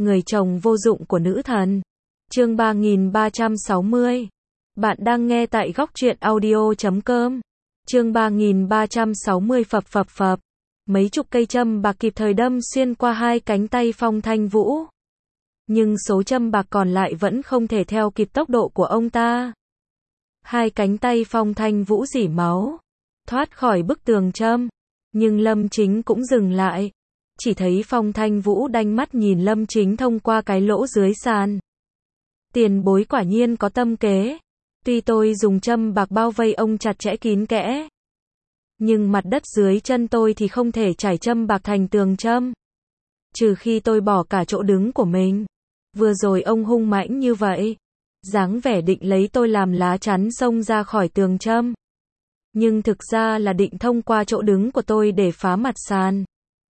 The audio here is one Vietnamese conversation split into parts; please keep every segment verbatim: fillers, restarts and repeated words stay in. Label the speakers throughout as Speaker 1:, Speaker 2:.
Speaker 1: Người chồng vô dụng của nữ thần. Chương ba nghìn ba trăm sáu mươi. Bạn đang nghe tại góc truyện audio chấm com. Chương ba nghìn ba trăm sáu mươi. Phập phập phập. Mấy chục cây châm bạc kịp thời đâm xuyên qua hai cánh tay Phong Thanh Vũ. Nhưng số châm bạc còn lại vẫn không thể theo kịp tốc độ của ông ta. Hai cánh tay Phong Thanh Vũ rỉ máu, thoát khỏi bức tường châm. Nhưng Lâm Chính cũng dừng lại. Chỉ thấy Phong Thanh Vũ đanh mắt nhìn Lâm Chính thông qua cái lỗ dưới sàn. Tiền bối quả nhiên có tâm kế. Tuy tôi dùng châm bạc bao vây ông chặt chẽ kín kẽ, nhưng mặt đất dưới chân tôi thì không thể trải châm bạc thành tường châm. Trừ khi tôi bỏ cả chỗ đứng của mình. Vừa rồi ông hung mãnh như vậy, dáng vẻ định lấy tôi làm lá chắn xông ra khỏi tường châm. Nhưng thực ra là định thông qua chỗ đứng của tôi để phá mặt sàn,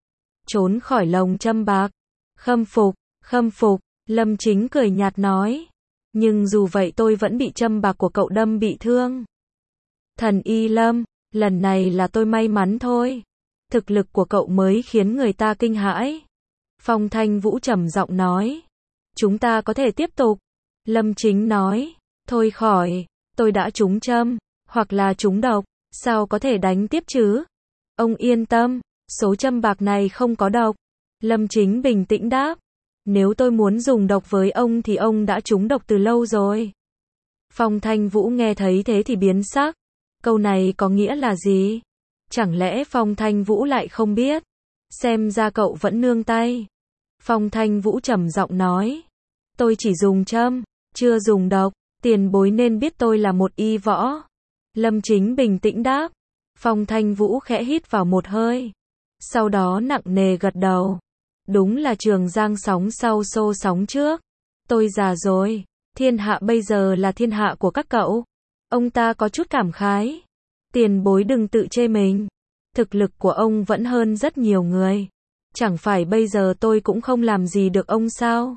Speaker 1: trốn khỏi lồng châm bạc. Khâm phục, khâm phục, Lâm Chính cười nhạt nói. Nhưng dù vậy tôi vẫn bị châm bạc của cậu đâm bị thương. Thần Y Lâm, lần này là tôi may mắn thôi. Thực lực của cậu mới khiến người ta kinh hãi. Phong Thanh Vũ trầm giọng nói. Chúng ta có thể tiếp tục. Lâm Chính nói. Thôi khỏi, tôi đã trúng châm, hoặc là trúng độc, sao có thể đánh tiếp chứ? Ông yên tâm, số châm bạc này không có độc. Lâm Chính bình tĩnh đáp. Nếu tôi muốn dùng độc với ông thì ông đã trúng độc từ lâu rồi. Phong Thanh Vũ nghe thấy thế thì biến sắc. Câu này có nghĩa là gì? Chẳng lẽ Phong Thanh Vũ lại không biết? Xem ra cậu vẫn nương tay. Phong Thanh Vũ trầm giọng nói. Tôi chỉ dùng châm, chưa dùng độc. Tiền bối nên biết tôi là một y võ. Lâm Chính bình tĩnh đáp. Phong Thanh Vũ khẽ hít vào một hơi, sau đó nặng nề gật đầu. Đúng là Trường Giang sóng sau xô sóng trước. Tôi già rồi, thiên hạ bây giờ là thiên hạ của các cậu. Ông ta có chút cảm khái. Tiền bối đừng tự chê mình. Thực lực của ông vẫn hơn rất nhiều người. Chẳng phải bây giờ tôi cũng không làm gì được ông sao?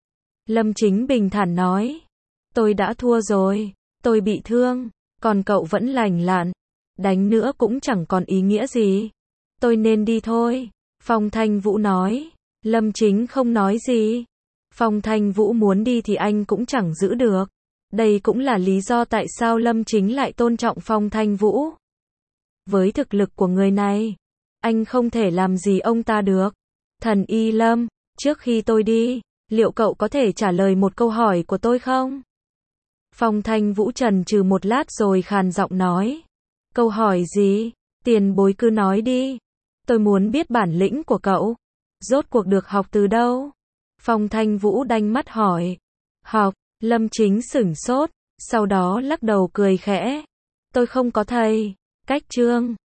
Speaker 1: Lâm Chính bình thản nói. Tôi đã thua rồi, tôi bị thương, còn cậu vẫn lành lặn. Đánh nữa cũng chẳng còn ý nghĩa gì. Tôi nên đi thôi. Phong Thanh Vũ nói. Lâm Chính không nói gì. Phong Thanh Vũ muốn đi thì anh cũng chẳng giữ được. Đây cũng là lý do tại sao Lâm Chính lại tôn trọng Phong Thanh Vũ. Với thực lực của người này, anh không thể làm gì ông ta được. Thần Y Lâm, trước khi tôi đi, liệu cậu có thể trả lời một câu hỏi của tôi không? Phong Thanh Vũ chần chừ một lát rồi khàn giọng nói. Câu hỏi gì? Tiền bối cứ nói đi. Tôi muốn biết bản lĩnh của cậu. Rốt cuộc được học từ đâu? Phong Thanh Vũ đanh mắt hỏi. Học, Lâm Chính sửng sốt, sau đó lắc đầu cười khẽ. Tôi không có thầy. Cách chương